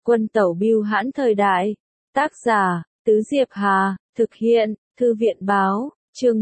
Quân tẩu bưu hãn thời đại. Tác giả, Tứ Diệp Hà, thực hiện, Thư viện báo, chương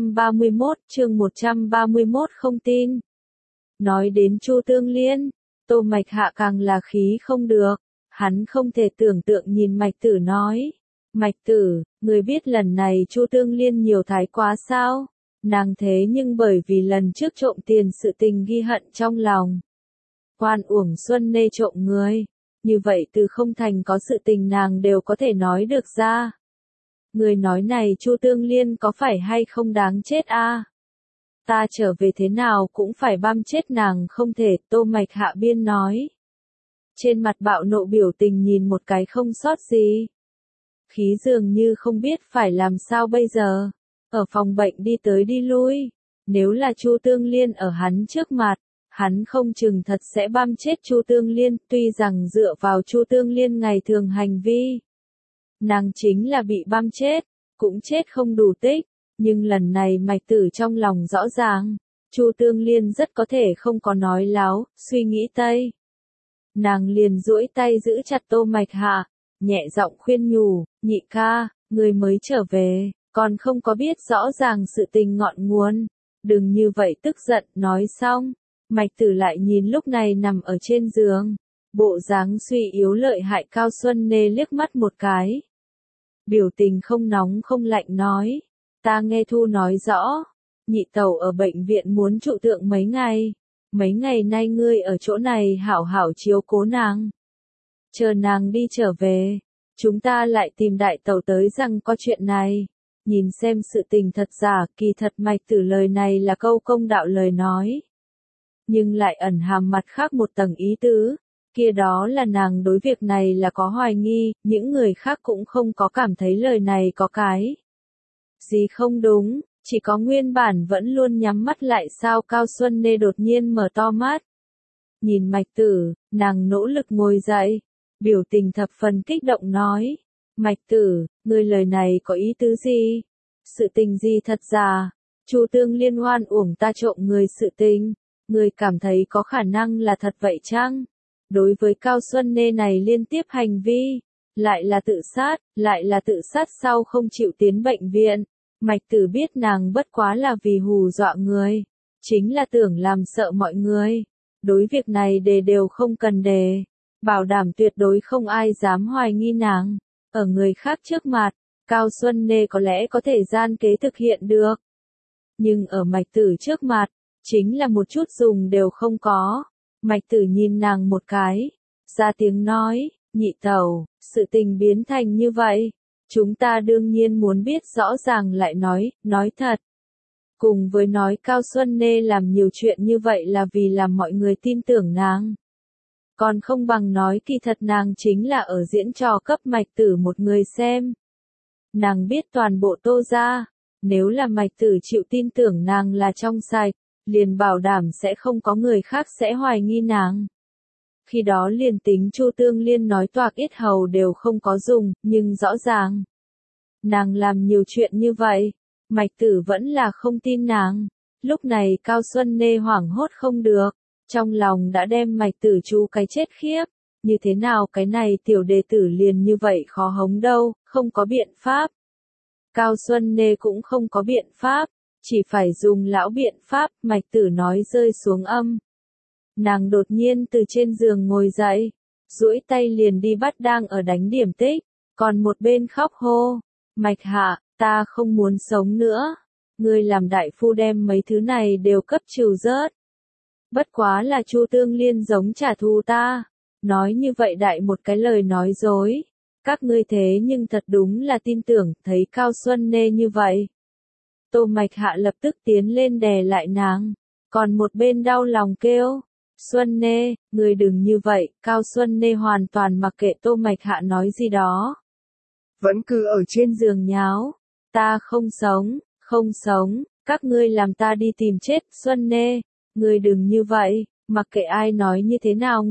131 không tin. Nói đến Chu Tương Liên, Tô Mạch Hạ càng là khí không được, hắn không thể tưởng tượng nhìn Mạch Tử nói. Mạch Tử, người biết lần này Chu Tương Liên nhiều thái quá sao? Nàng thế nhưng bởi vì lần trước trộm tiền sự tình ghi hận trong lòng. Oan uổng xuân nê trộm người. Như vậy từ không thành có sự tình nàng đều có thể nói được ra. Người nói này Chu Tương Liên có phải hay không đáng chết a? Ta trở về thế nào cũng phải băm chết nàng không thể, Tô Mạch Hạ biên nói. Trên mặt bạo nộ biểu tình nhìn một cái không sót gì. Khí dường như không biết phải làm sao bây giờ. Ở phòng bệnh đi tới đi lui. Nếu là Chu Tương Liên ở hắn trước mặt, hắn không chừng thật sẽ băm chết Chu Tương Liên, tuy rằng dựa vào Chu Tương Liên ngày thường hành vi. Nàng chính là bị băm chết, cũng chết không đủ tích, nhưng lần này Mạch Tử trong lòng rõ ràng, Chu Tương Liên rất có thể không có nói láo, suy nghĩ tây. Nàng liền duỗi tay giữ chặt Tô Mạch Hạ, nhẹ giọng khuyên nhủ, nhị ca, người mới trở về, còn không có biết rõ ràng sự tình ngọn nguồn, đừng như vậy tức giận, nói xong. Mạch Tử lại nhìn lúc này nằm ở trên giường, bộ dáng suy yếu lợi hại Cao Xuân Nê liếc mắt một cái. Biểu tình không nóng không lạnh nói, ta nghe Thu nói rõ, nhị tẩu ở bệnh viện muốn trụ tượng mấy ngày nay ngươi ở chỗ này hảo hảo chiếu cố nàng. Chờ nàng đi trở về, chúng ta lại tìm đại tẩu tới rằng có chuyện này, nhìn xem sự tình thật giả, kỳ thật Mạch Tử lời này là câu công đạo lời nói. Nhưng lại ẩn hàm mặt khác một tầng ý tứ, kia đó là nàng đối việc này là có hoài nghi, những người khác cũng không có cảm thấy lời này có cái gì không đúng, chỉ có nguyên bản vẫn luôn nhắm mắt lại sao Cao Xuân Nê đột nhiên mở to mắt. Nhìn Mạch Tử, nàng nỗ lực ngồi dậy, biểu tình thập phần kích động nói, Mạch Tử, ngươi lời này có ý tứ gì? Sự tình gì thật giả? Chu Tương Liên oan uổng ta trộm người sự tình. Người cảm thấy có khả năng là thật vậy chăng? Đối với Cao Xuân Nê này liên tiếp hành vi, lại là tự sát sau không chịu tiến bệnh viện. Mạch Tử biết nàng bất quá là vì hù dọa người, chính là tưởng làm sợ mọi người. Đối việc này đều không cần bảo đảm tuyệt đối không ai dám hoài nghi nàng. Ở người khác trước mặt, Cao Xuân Nê có lẽ có thể gian kế thực hiện được. Nhưng ở Mạch Tử trước mặt, chính là một chút dùng đều không có. Mạch Tử nhìn nàng một cái, ra tiếng nói, nhị tẩu, sự tình biến thành như vậy. Chúng ta đương nhiên muốn biết rõ ràng lại nói thật. Cùng với nói Cao Xuân Nê làm nhiều chuyện như vậy là vì làm mọi người tin tưởng nàng. Còn không bằng nói kỳ thật nàng chính là ở diễn trò cấp Mạch Tử một người xem. Nàng biết toàn bộ Tô gia, nếu là Mạch Tử chịu tin tưởng nàng là trong sạch, liền bảo đảm sẽ không có người khác sẽ hoài nghi nàng. Khi đó liền tính Chu Tương Liên nói toạc yết hầu đều không có dùng, nhưng rõ ràng, nàng làm nhiều chuyện như vậy, Mạch Tử vẫn là không tin nàng. Lúc này Cao Xuân Nê hoảng hốt không được, trong lòng đã đem Mạch Tử chú cái chết khiếp, như thế nào cái này tiểu đệ tử liền như vậy khó hống đâu, không có biện pháp. Cao Xuân Nê cũng không có biện pháp, chỉ phải dùng lão biện pháp, Mạch Tử nói rơi xuống âm. Nàng đột nhiên từ trên giường ngồi dậy, duỗi tay liền đi bắt đang ở đánh điểm tích, còn một bên khóc hô, Mạch Hạ, ta không muốn sống nữa, ngươi làm đại phu đem mấy thứ này đều cấp trừ rớt. Bất quá là Chu Tương Liên giống trả thù ta, nói như vậy đại một cái lời nói dối, các ngươi thế nhưng thật đúng là tin tưởng, thấy Cao Xuân Nê như vậy. Tô Mạch Hạ lập tức tiến lên đè lại nàng, còn một bên đau lòng kêu, Xuân Nê, người đừng như vậy, Cao Xuân Nê hoàn toàn mặc kệ Tô Mạch Hạ nói gì đó. Vẫn cứ ở trên giường nháo, ta không sống, các ngươi làm ta đi tìm chết, Xuân Nê, ngươi đừng như vậy, mặc kệ ai nói như thế nào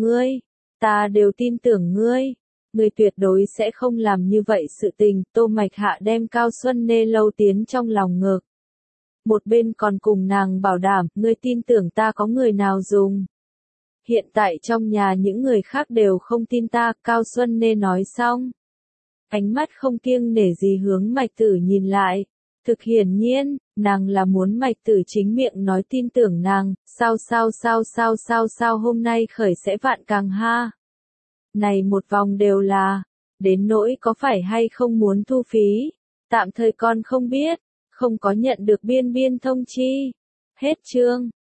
ta đều tin tưởng ngươi tuyệt đối sẽ không làm như vậy sự tình. Tô Mạch Hạ đem Cao Xuân Nê lâu tiến trong lòng ngực. Một bên còn cùng nàng bảo đảm, ngươi tin tưởng ta có người nào dùng. hiện tại trong nhà những người khác đều không tin ta, Cao Xuân Nê nói xong. Ánh mắt không kiêng nể gì hướng Mạch Tử nhìn lại. Thực hiển nhiên, nàng là muốn Mạch Tử chính miệng nói tin tưởng nàng, sao hôm nay khởi sẽ vạn càng ha. Này một vòng đều là, đến nỗi có phải hay không muốn thu phí, tạm thời con không biết, không có nhận được biên thông chi. Hết chương.